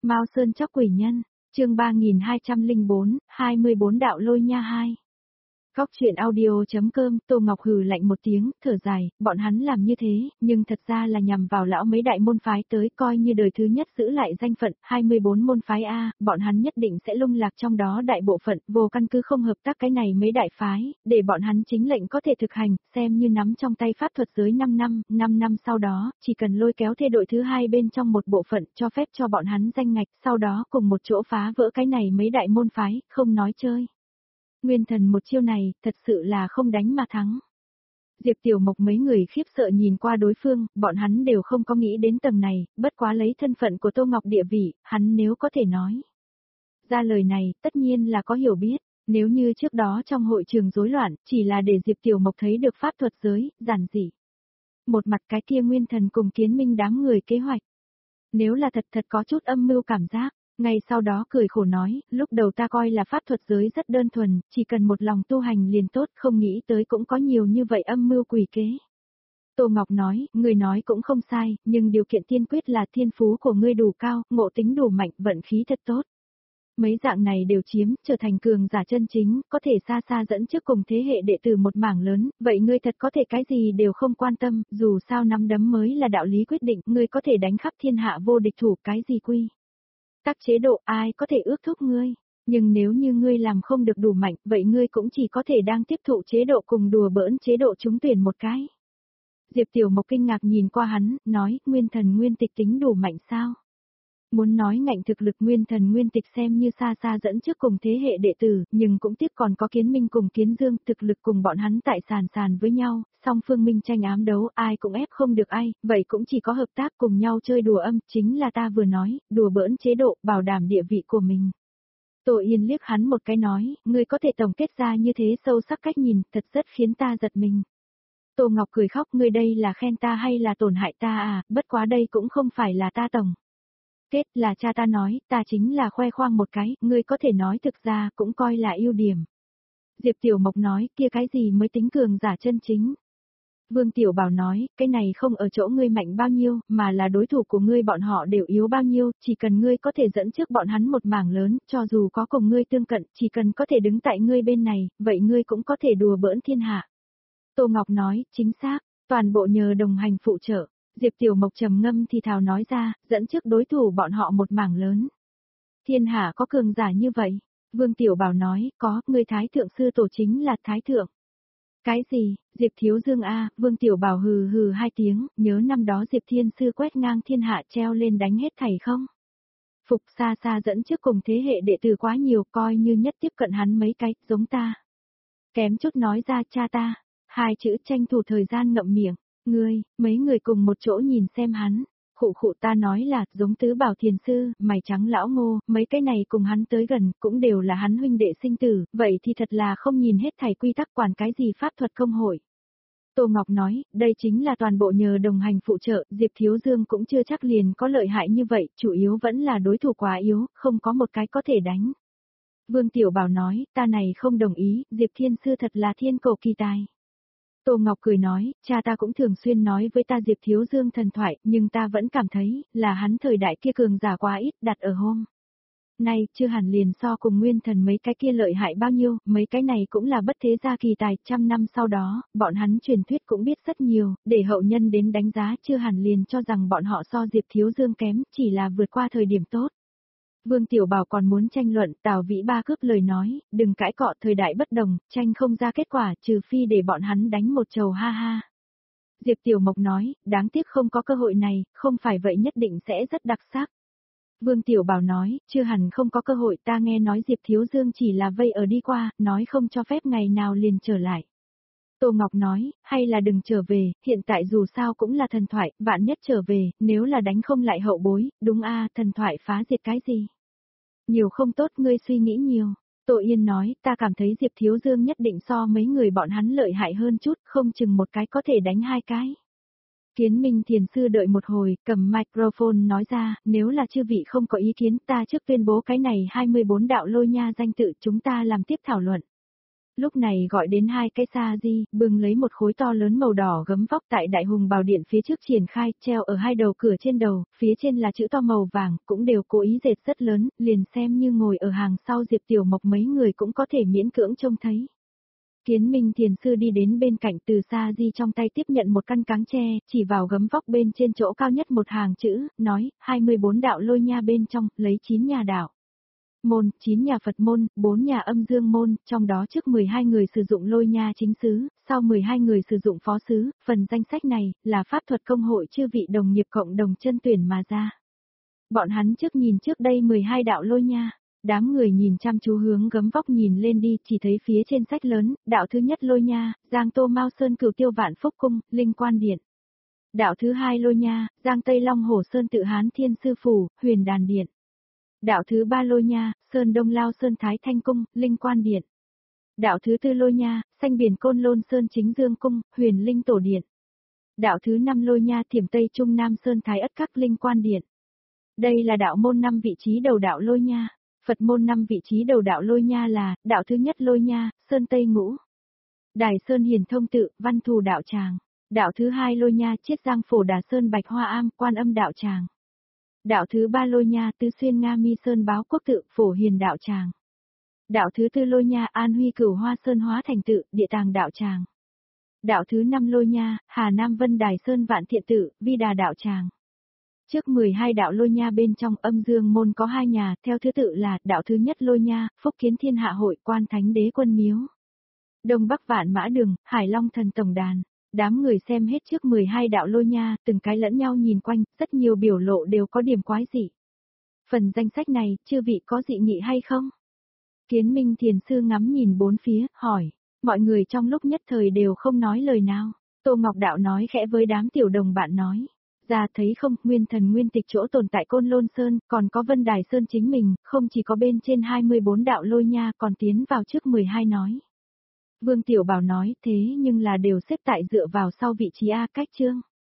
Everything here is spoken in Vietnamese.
Mao Sơn Chóc Quỷ Nhân, chương 3204, 24 đạo lôi nha 2. Góc truyện audio.com, Tô Ngọc hừ lạnh một tiếng, thở dài, bọn hắn làm như thế, nhưng thật ra là nhằm vào lão mấy đại môn phái tới coi như đời thứ nhất giữ lại danh phận, 24 môn phái A, bọn hắn nhất định sẽ lung lạc trong đó đại bộ phận, vô căn cứ không hợp tác cái này mấy đại phái, để bọn hắn chính lệnh có thể thực hành, xem như nắm trong tay pháp thuật giới 5 năm sau đó, chỉ cần lôi kéo thê đội thứ hai bên trong một bộ phận, cho phép cho bọn hắn danh ngạch, sau đó cùng một chỗ phá vỡ cái này mấy đại môn phái, không nói chơi. Nguyên Thần một chiêu này, thật sự là không đánh mà thắng. Diệp Tiểu Mộc mấy người khiếp sợ nhìn qua đối phương, bọn hắn đều không có nghĩ đến tầng này, bất quá lấy thân phận của Tô Ngọc địa vị, hắn nếu có thể nói ra lời này, tất nhiên là có hiểu biết, nếu như trước đó trong hội trường rối loạn, chỉ là để Diệp Tiểu Mộc thấy được pháp thuật giới, giản dị. Một mặt cái kia Nguyên Thần cùng Kiến Minh đám người kế hoạch. Nếu là thật có chút âm mưu cảm giác. Ngay sau đó cười khổ nói, lúc đầu ta coi là pháp thuật giới rất đơn thuần, chỉ cần một lòng tu hành liền tốt, không nghĩ tới cũng có nhiều như vậy âm mưu quỷ kế. Tô Ngọc nói, người nói cũng không sai, nhưng điều kiện tiên quyết là thiên phú của ngươi đủ cao, ngộ tính đủ mạnh, vận khí thật tốt. Mấy dạng này đều chiếm, trở thành cường giả chân chính, có thể xa xa dẫn trước cùng thế hệ đệ tử một mảng lớn, vậy ngươi thật có thể cái gì đều không quan tâm, dù sao nắm đấm mới là đạo lý quyết định, ngươi có thể đánh khắp thiên hạ vô địch thủ cái gì quy. Các chế độ ai có thể ước thúc ngươi, nhưng nếu như ngươi làm không được đủ mạnh, vậy ngươi cũng chỉ có thể đang tiếp thụ chế độ cùng đùa bỡn chế độ trúng tuyển một cái. Diệp Tiểu Mộc kinh ngạc nhìn qua hắn, nói, Nguyên Thần Nguyên Tịch tính đủ mạnh sao? Muốn nói ngạnh thực lực Nguyên Thần Nguyên Tịch xem như xa xa dẫn trước cùng thế hệ đệ tử, nhưng cũng tiếc còn có Kiến Minh cùng Kiến Dương, thực lực cùng bọn hắn tại sàn với nhau, song phương minh tranh ám đấu, ai cũng ép không được ai, vậy cũng chỉ có hợp tác cùng nhau chơi đùa âm, chính là ta vừa nói, đùa bỡn chế độ, bảo đảm địa vị của mình. Tô Yên liếc hắn một cái nói, ngươi có thể tổng kết ra như thế sâu sắc cách nhìn, thật rất khiến ta giật mình. Tô Ngọc cười khóc, ngươi đây là khen ta hay là tổn hại ta à, bất quá đây cũng không phải là ta tổng. Kết là cha ta nói, ta chính là khoe khoang một cái, ngươi có thể nói thực ra cũng coi là ưu điểm. Diệp Tiểu Mộc nói, kia cái gì mới tính cường giả chân chính. Vương Tiểu Bảo nói, cái này không ở chỗ ngươi mạnh bao nhiêu, mà là đối thủ của ngươi bọn họ đều yếu bao nhiêu, chỉ cần ngươi có thể dẫn trước bọn hắn một mảng lớn, cho dù có cùng ngươi tương cận, chỉ cần có thể đứng tại ngươi bên này, vậy ngươi cũng có thể đùa bỡn thiên hạ. Tô Ngọc nói, chính xác, toàn bộ nhờ đồng hành phụ trợ. Diệp Tiểu Mộc trầm ngâm thì thào nói ra, dẫn trước đối thủ bọn họ một mảng lớn. Thiên hạ có cường giả như vậy? Vương Tiểu Bảo nói, có, người Thái Thượng Sư Tổ chính là Thái Thượng. Cái gì, Diệp Thiếu Dương A, Vương Tiểu Bảo hừ hừ hai tiếng, nhớ năm đó Diệp Thiên Sư quét ngang thiên hạ treo lên đánh hết thảy không? Phục xa xa dẫn trước cùng thế hệ đệ tử quá nhiều, coi như nhất tiếp cận hắn mấy cái, giống ta. Kém chút nói ra cha ta, hai chữ tranh thủ thời gian ngậm miệng. Ngươi, mấy người cùng một chỗ nhìn xem hắn, khụ ta nói là, giống Tứ Bảo Thiền Sư, mày trắng lão Ngô, mấy cái này cùng hắn tới gần, cũng đều là hắn huynh đệ sinh tử, vậy thì thật là không nhìn hết thảy quy tắc quản cái gì pháp thuật công hội. Tô Ngọc nói, đây chính là toàn bộ nhờ đồng hành phụ trợ, Diệp Thiếu Dương cũng chưa chắc liền có lợi hại như vậy, chủ yếu vẫn là đối thủ quá yếu, không có một cái có thể đánh. Vương Tiểu Bảo nói, ta này không đồng ý, Diệp Thiên Sư thật là thiên cổ kỳ tài. Tô Ngọc cười nói, cha ta cũng thường xuyên nói với ta Diệp Thiếu Dương thần thoại, nhưng ta vẫn cảm thấy, là hắn thời đại kia cường giả quá ít, đặt ở hôm nay, chưa hẳn liền so cùng Nguyên Thần mấy cái kia lợi hại bao nhiêu, mấy cái này cũng là bất thế gia kỳ tài, 100 năm sau đó, bọn hắn truyền thuyết cũng biết rất nhiều, để hậu nhân đến đánh giá chưa hẳn liền cho rằng bọn họ so Diệp Thiếu Dương kém, chỉ là vượt qua thời điểm tốt. Vương Tiểu Bảo còn muốn tranh luận, Tào Vĩ Ba cướp lời nói, đừng cãi cọ, thời đại bất đồng, tranh không ra kết quả, trừ phi để bọn hắn đánh một trầu ha ha. Diệp Tiểu Mộc nói, đáng tiếc không có cơ hội này, không phải vậy nhất định sẽ rất đặc sắc. Vương Tiểu Bảo nói, chưa hẳn không có cơ hội, ta nghe nói Diệp Thiếu Dương chỉ là vây ở đi qua, nói không cho phép ngày nào liền trở lại. Tô Ngọc nói, hay là đừng trở về, hiện tại dù sao cũng là thần thoại, vạn nhất trở về, nếu là đánh không lại hậu bối, đúng a, thần thoại phá diệt cái gì? Nhiều không tốt, ngươi suy nghĩ nhiều. Tô Yên nói, ta cảm thấy Diệp Thiếu Dương nhất định so mấy người bọn hắn lợi hại hơn chút, không chừng một cái có thể đánh hai cái. Kiến Minh Thiền Sư đợi một hồi, cầm microphone nói ra, nếu là chư vị không có ý kiến, ta trước tuyên bố cái này 24 đạo lôi nha danh tự chúng ta làm tiếp thảo luận. Lúc này gọi đến hai cái sa di, bưng lấy một khối to lớn màu đỏ gấm vóc tại Đại Hùng Bảo Điện phía trước triển khai, treo ở hai đầu cửa trên đầu, phía trên là chữ to màu vàng, cũng đều cố ý dệt rất lớn, liền xem như ngồi ở hàng sau Diệp Tiểu Mộc mấy người cũng có thể miễn cưỡng trông thấy. Kiến Minh Thiền Sư đi đến bên cạnh từ sa di trong tay tiếp nhận một căn cáng tre, chỉ vào gấm vóc bên trên chỗ cao nhất một hàng chữ, nói, 24 đạo lôi nha bên trong, lấy 9 nhà đạo môn, 9 nhà Phật môn, 4 nhà âm dương môn, trong đó trước 12 người sử dụng lôi nha chính xứ, sau 12 người sử dụng phó xứ, phần danh sách này, là pháp thuật công hội chư vị đồng nghiệp cộng đồng chân tuyển mà ra. Bọn hắn nhìn trước đây 12 đạo lôi nha, đám người nhìn chăm chú hướng gấm vóc nhìn lên đi, chỉ thấy phía trên sách lớn, đạo thứ nhất lôi nha, Giang Tô Mao Sơn Cửu Tiêu Vạn Phúc Cung, Linh Quan Điện. Đạo thứ hai lôi nha, Giang Tây Long Hồ Sơn Tự Hán Thiên Sư Phủ, Huyền Đàn Điện. Đạo thứ ba lôi nha, Sơn Đông Lao Sơn Thái Thanh Cung, Linh Quan Điện. Đạo thứ tư lôi nha, Xanh Biển Côn Lôn Sơn Chính Dương Cung, Huyền Linh Tổ Điện. Đạo thứ năm lôi nha, Thiểm Tây Trung Nam Sơn Thái Ất Các, Linh Quan Điện. Đây là đạo môn 5 vị trí đầu đạo lôi nha. Phật môn 5 vị trí đầu đạo lôi nha là, đạo thứ nhất lôi nha, Sơn Tây Ngũ. Đài Sơn Hiền Thông Tự, Văn Thù Đạo Tràng. Đạo thứ hai lôi nha, Chiết Giang Phổ Đà Sơn Bạch Hoa Am, Quan Âm Đạo Tràng. Đạo thứ ba lôi nha, Tứ Xuyên Nga Mi Sơn Báo Quốc Tự, Phổ Hiền Đạo Tràng. Đạo thứ tư lôi nha, An Huy Cửu Hoa Sơn Hóa Thành Tự, Địa Tàng Đạo Tràng. Đạo thứ năm lôi nha, Hà Nam Vân Đài Sơn Vạn Thiện Tự, Vi Đà Đạo Tràng. Trước 12 đạo lôi nha bên trong âm dương môn có 2 nhà, theo thứ tự là, đạo thứ nhất lôi nha, Phúc Kiến Thiên Hạ Hội, Quan Thánh Đế Quân Miếu. Đông Bắc Vạn Mã Đường, Hải Long Thần Tổng Đàn. Đám người xem hết trước 12 đạo lôi nha, từng cái lẫn nhau nhìn quanh, rất nhiều biểu lộ đều có điểm quái dị. Phần danh sách này, chư vị có dị nghị hay không? Kiến Minh Thiền Sư ngắm nhìn bốn phía, hỏi. Mọi người trong lúc nhất thời đều không nói lời nào. Tô Ngọc Đạo nói khẽ với đám tiểu đồng bạn nói. Ra thấy không, nguyên thần nguyên tịch chỗ tồn tại Côn Lôn Sơn, còn có Vân Đài Sơn chính mình, không chỉ có bên trên 24 đạo lôi nha còn tiến vào trước 12 nói. Vương Tiểu Bảo nói thế nhưng là đều xếp tại dựa vào sau vị trí A cách chương.